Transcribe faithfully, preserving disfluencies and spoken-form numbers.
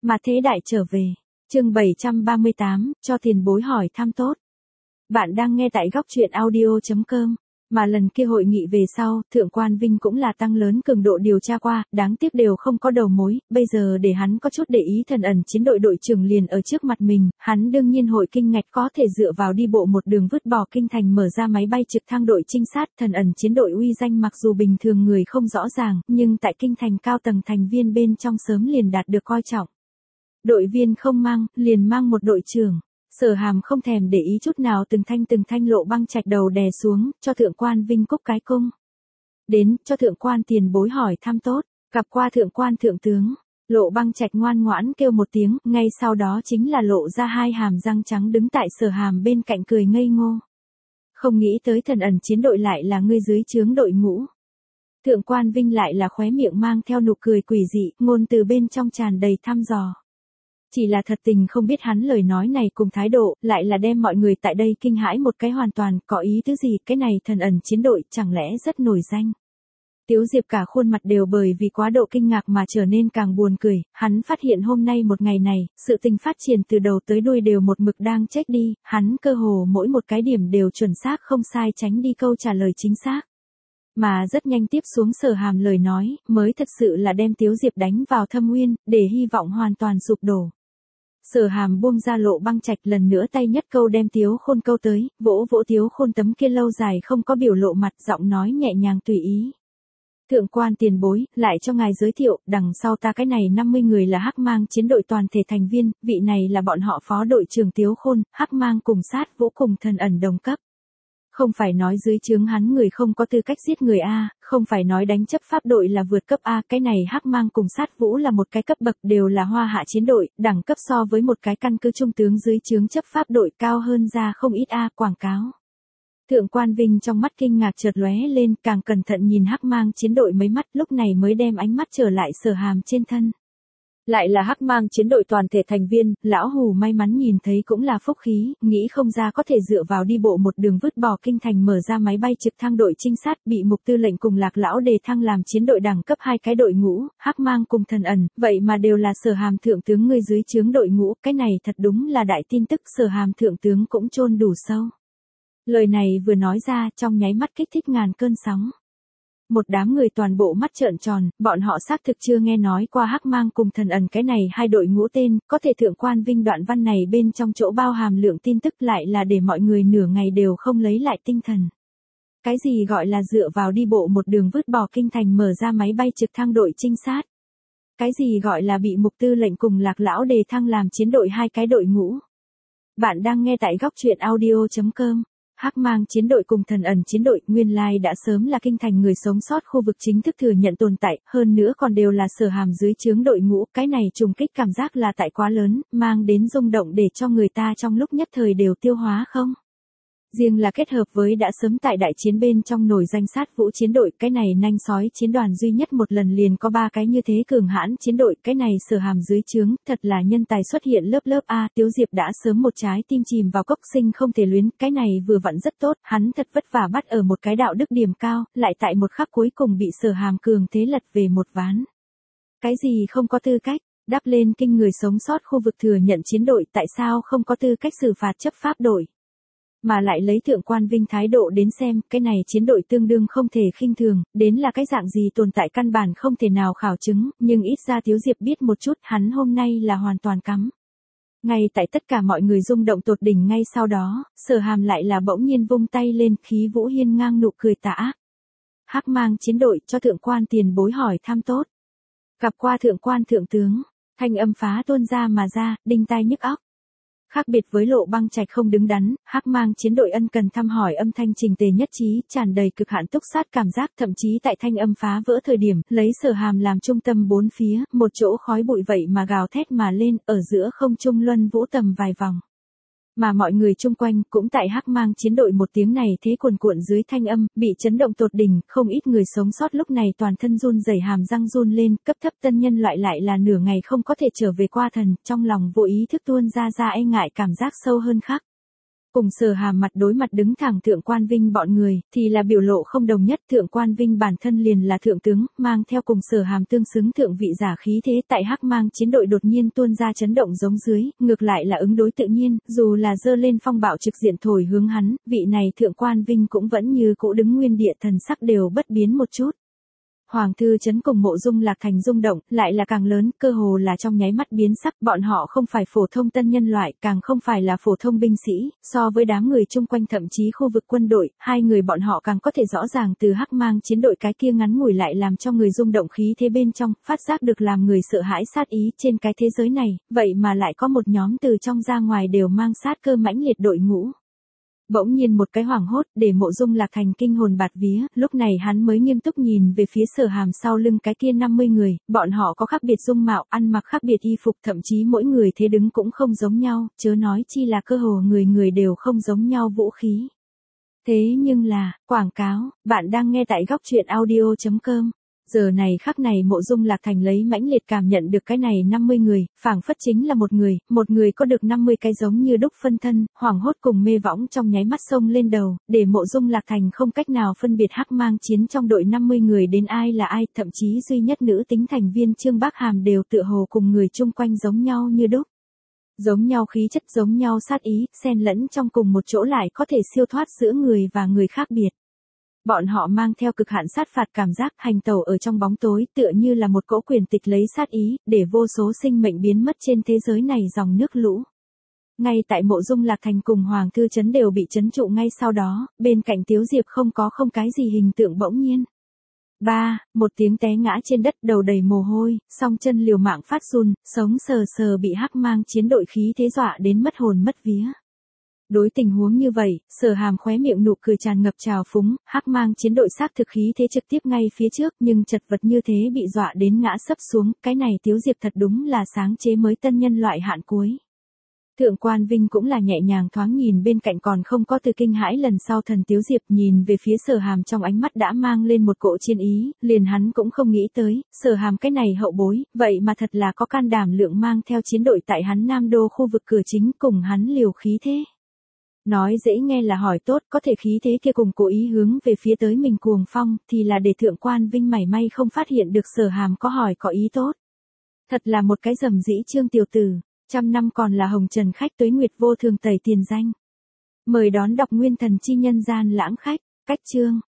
Mà thế đại trở về. Chương bảy trăm ba mươi tám, cho tiền bối hỏi thăm tốt. Bạn đang nghe tại góc truyện audio chấm com. Mà lần kia hội nghị về sau, Thượng quan Vinh cũng là tăng lớn cường độ điều tra qua, đáng tiếc đều không có đầu mối, bây giờ để hắn có chút để ý thần ẩn chiến đội đội trưởng liền ở trước mặt mình, hắn đương nhiên hội kinh ngạch có thể dựa vào đi bộ một đường vứt bỏ kinh thành mở ra máy bay trực thăng đội trinh sát, thần ẩn chiến đội uy danh mặc dù bình thường người không rõ ràng, nhưng tại kinh thành cao tầng thành viên bên trong sớm liền đạt được coi trọng. Đội viên không mang, liền mang một đội trưởng. Sở Hàm không thèm để ý chút nào từng thanh từng thanh Lộ Băng Trạch đầu đè xuống, cho Thượng quan Vinh cúc cái cung. Đến, cho Thượng quan tiền bối hỏi thăm tốt, gặp qua Thượng quan Thượng tướng. Lộ Băng Trạch ngoan ngoãn kêu một tiếng, ngay sau đó chính là lộ ra hai hàm răng trắng đứng tại Sở Hàm bên cạnh cười ngây ngô. Không nghĩ tới thần ẩn chiến đội lại là ngươi dưới trướng đội ngũ. Thượng quan Vinh lại là khóe miệng mang theo nụ cười quỷ dị, ngôn từ bên trong tràn đầy thăm dò. Chỉ là thật tình không biết hắn lời nói này cùng thái độ, lại là đem mọi người tại đây kinh hãi một cái hoàn toàn, có ý tứ gì, cái này thần ẩn chiến đội chẳng lẽ rất nổi danh. Tiếu Diệp cả khuôn mặt đều bởi vì quá độ kinh ngạc mà trở nên càng buồn cười, hắn phát hiện hôm nay một ngày này, sự tình phát triển từ đầu tới đuôi đều một mực đang chết đi, hắn cơ hồ mỗi một cái điểm đều chuẩn xác không sai tránh đi câu trả lời chính xác. Mà rất nhanh tiếp xuống Sở Hàm lời nói, mới thật sự là đem Tiếu Diệp đánh vào thâm nguyên, để hy vọng hoàn toàn sụp đổ. Sở Hàm buông ra Lộ Băng Trạch lần nữa tay nhất câu đem Tiếu Khôn câu tới, vỗ vỗ Tiếu Khôn tấm kia lâu dài không có biểu lộ mặt, giọng nói nhẹ nhàng tùy ý. Thượng quan tiền bối, lại cho ngài giới thiệu, đằng sau ta cái này năm mươi người là Hắc Mang chiến đội toàn thể thành viên, vị này là bọn họ phó đội trưởng Tiếu Khôn, Hắc Mang cùng sát vũ cùng thần ẩn đồng cấp. Không phải nói dưới trướng hắn người không có tư cách giết người A, không phải nói đánh chấp pháp đội là vượt cấp A, cái này Hắc Mang cùng sát vũ là một cái cấp bậc đều là hoa hạ chiến đội, đẳng cấp so với một cái căn cứ trung tướng dưới trướng chấp pháp đội cao hơn ra không ít A, quảng cáo. Thượng quan Vinh trong mắt kinh ngạc chợt lóe lên, càng cẩn thận nhìn Hắc Mang chiến đội mấy mắt, lúc này mới đem ánh mắt trở lại Sở Hàm trên thân. Lại là Hắc Mang chiến đội toàn thể thành viên, lão Hù may mắn nhìn thấy cũng là phúc khí, nghĩ không ra có thể dựa vào đi bộ một đường vứt bỏ kinh thành mở ra máy bay trực thăng đội trinh sát, bị mục tư lệnh cùng Lạc lão đề thăng làm chiến đội đẳng cấp hai cái đội ngũ, Hắc Mang cùng thần ẩn, vậy mà đều là Sở Hàm thượng tướng người dưới trướng đội ngũ, cái này thật đúng là đại tin tức, Sở Hàm thượng tướng cũng chôn đủ sâu. Lời này vừa nói ra, trong nháy mắt kích thích ngàn cơn sóng. Một đám người toàn bộ mắt trợn tròn, bọn họ xác thực chưa nghe nói qua Hắc Mang cùng thần ẩn cái này hai đội ngũ tên, có thể Thượng quan Vinh đoạn văn này bên trong chỗ bao hàm lượng tin tức lại là để mọi người nửa ngày đều không lấy lại tinh thần. Cái gì gọi là dựa vào đi bộ một đường vứt bỏ kinh thành mở ra máy bay trực thăng đội trinh sát? Cái gì gọi là bị mục tư lệnh cùng Lạc lão đề thăng làm chiến đội hai cái đội ngũ? Bạn đang nghe tại góc truyện audio chấm com. Hắc Mang chiến đội cùng thần ẩn chiến đội nguyên lai đã sớm là kinh thành người sống sót khu vực chính thức thừa nhận tồn tại, hơn nữa còn đều là Sở Hàm dưới trướng đội ngũ, cái này trùng kích cảm giác là tại quá lớn, mang đến rung động để cho người ta trong lúc nhất thời đều tiêu hóa không? Riêng là kết hợp với đã sớm tại đại chiến bên trong nổi danh sát vũ chiến đội, cái này nanh sói chiến đoàn duy nhất một lần liền có ba cái như thế cường hãn chiến đội, cái này Sở Hàm dưới trướng, thật là nhân tài xuất hiện lớp lớp A, Tiếu Diệp đã sớm một trái tim chìm vào cốc sinh không thể luyến, cái này vừa vặn rất tốt, hắn thật vất vả bắt ở một cái đạo đức điểm cao, lại tại một khắc cuối cùng bị Sở Hàm cường thế lật về một ván. Cái gì không có tư cách, đắp lên kinh người sống sót khu vực thừa nhận chiến đội, tại sao không có tư cách xử phạt chấp pháp đội? Mà lại lấy Thượng quan Vinh thái độ đến xem, cái này chiến đội tương đương không thể khinh thường, đến là cái dạng gì tồn tại căn bản không thể nào khảo chứng, nhưng ít ra Tiếu Diệp biết một chút, hắn hôm nay là hoàn toàn cắm. Ngay tại tất cả mọi người rung động tột đỉnh ngay sau đó, Sở Hàm lại là bỗng nhiên vung tay lên, khí vũ hiên ngang nụ cười tà ác. Hắc Mang chiến đội cho Thượng quan tiền bối hỏi thăm tốt. Gặp qua Thượng quan thượng tướng, thanh âm phá tuôn ra mà ra, đinh tai nhức óc. Khác biệt với Lộ Băng Trạch không đứng đắn, Hắc Mang chiến đội ân cần thăm hỏi âm thanh trình tề nhất trí, tràn đầy cực hạn túc sát cảm giác, thậm chí tại thanh âm phá vỡ thời điểm, lấy Sở Hàm làm trung tâm bốn phía, một chỗ khói bụi vậy mà gào thét mà lên, ở giữa không trung luân vũ tầm vài vòng. Mà mọi người chung quanh cũng tại Hắc Mang chiến đội một tiếng này thế cuồn cuộn dưới thanh âm, bị chấn động tột đỉnh, không ít người sống sót lúc này toàn thân run rẩy hàm răng run lên, cấp thấp tân nhân loại lại là nửa ngày không có thể trở về qua thần, trong lòng vô ý thức tuôn ra ra e ngại cảm giác sâu hơn khác. cùng Sở Hàm mặt đối mặt đứng thẳng Thượng Quan Vinh bọn người, thì là biểu lộ không đồng nhất. Thượng Quan Vinh bản thân liền là thượng tướng, mang theo cùng Sở Hàm tương xứng thượng vị giả khí thế, tại Hắc Mang chiến đội đột nhiên tuôn ra chấn động giống dưới, ngược lại là ứng đối tự nhiên, dù là dơ lên phong bạo trực diện thổi hướng hắn, vị này Thượng Quan Vinh cũng vẫn như cũ đứng nguyên địa, thần sắc đều bất biến một chút. Hoàng Thư Trấn cùng Mộ Dung Lạc Thành rung động, lại là càng lớn, cơ hồ là trong nháy mắt biến sắc, bọn họ không phải phổ thông tân nhân loại, càng không phải là phổ thông binh sĩ, so với đám người chung quanh thậm chí khu vực quân đội, hai người bọn họ càng có thể rõ ràng từ Hắc Mang chiến đội cái kia ngắn ngủi lại làm cho người rung động khí thế bên trong, phát giác được làm người sợ hãi sát ý trên cái thế giới này, vậy mà lại có một nhóm từ trong ra ngoài đều mang sát cơ mãnh liệt đội ngũ. Bỗng nhiên một cái hoảng hốt, để Mộ Dung Lạc Thành kinh hồn bạt vía, lúc này hắn mới nghiêm túc nhìn về phía Sở Hàm sau lưng cái kia năm mươi người, bọn họ có khác biệt dung mạo, ăn mặc khác biệt y phục, thậm chí mỗi người thế đứng cũng không giống nhau, chớ nói chi là cơ hồ người người đều không giống nhau vũ khí. Thế nhưng là, quảng cáo, bạn đang nghe tại góc truyện audio chấm com. Giờ này khắc này Mộ Dung Lạc Thành lấy mãnh liệt cảm nhận được cái này năm mươi người, phảng phất chính là một người, một người có được năm mươi cái giống như đúc phân thân, hoảng hốt cùng mê võng trong nháy mắt sông lên đầu, để Mộ Dung Lạc Thành không cách nào phân biệt Hắc Mang chiến trong đội năm mươi người đến ai là ai, thậm chí duy nhất nữ tính thành viên Trương Bác Hàm đều tựa hồ cùng người chung quanh giống nhau như đúc. Giống nhau khí chất, giống nhau sát ý, xen lẫn trong cùng một chỗ lại có thể siêu thoát giữa người và người khác biệt. Bọn họ mang theo cực hạn sát phạt cảm giác, hành tẩu ở trong bóng tối, tựa như là một cỗ quyền tịch lấy sát ý, để vô số sinh mệnh biến mất trên thế giới này dòng nước lũ. Ngay tại Mộ Dung Lạc Thành cùng Hoàng Thư Trấn đều bị trấn trụ ngay sau đó, bên cạnh Tiếu Diệp không có không cái gì hình tượng bỗng nhiên. Ba, một tiếng té ngã trên đất, đầu đầy mồ hôi, song chân liều mạng phát run, sống sờ sờ bị Hắc Mang chiến đội khí thế dọa đến mất hồn mất vía. Đối tình huống như vậy, Sở Hàm khóe miệng nụ cười tràn ngập trào phúng, Hắc Mang chiến đội xác thực khí thế trực tiếp ngay phía trước, nhưng chật vật như thế bị dọa đến ngã sấp xuống, cái này Tiếu Diệp thật đúng là sáng chế mới tân nhân loại hạn cuối. Thượng Quan Vinh cũng là nhẹ nhàng thoáng nhìn bên cạnh còn không có từ kinh hãi lần sau thần Tiếu Diệp, nhìn về phía Sở Hàm trong ánh mắt đã mang lên một cỗ chiến ý, liền hắn cũng không nghĩ tới, Sở Hàm cái này hậu bối, vậy mà thật là có can đảm lượng mang theo chiến đội tại hắn Nam Đô khu vực cửa chính cùng hắn liều khí thế. Nói dễ nghe là hỏi tốt, có thể khí thế kia cùng cố ý hướng về phía tới mình cuồng phong, thì là để Thượng Quan Vinh mảy may không phát hiện được Sở Hàm có hỏi có ý tốt. Thật là một cái rầm rĩ Trương tiểu tử, trăm năm còn là hồng trần khách, tuế nguyệt vô thường tẩy tiền danh. Mời đón đọc nguyên thần chi nhân gian lãng khách, cách chương.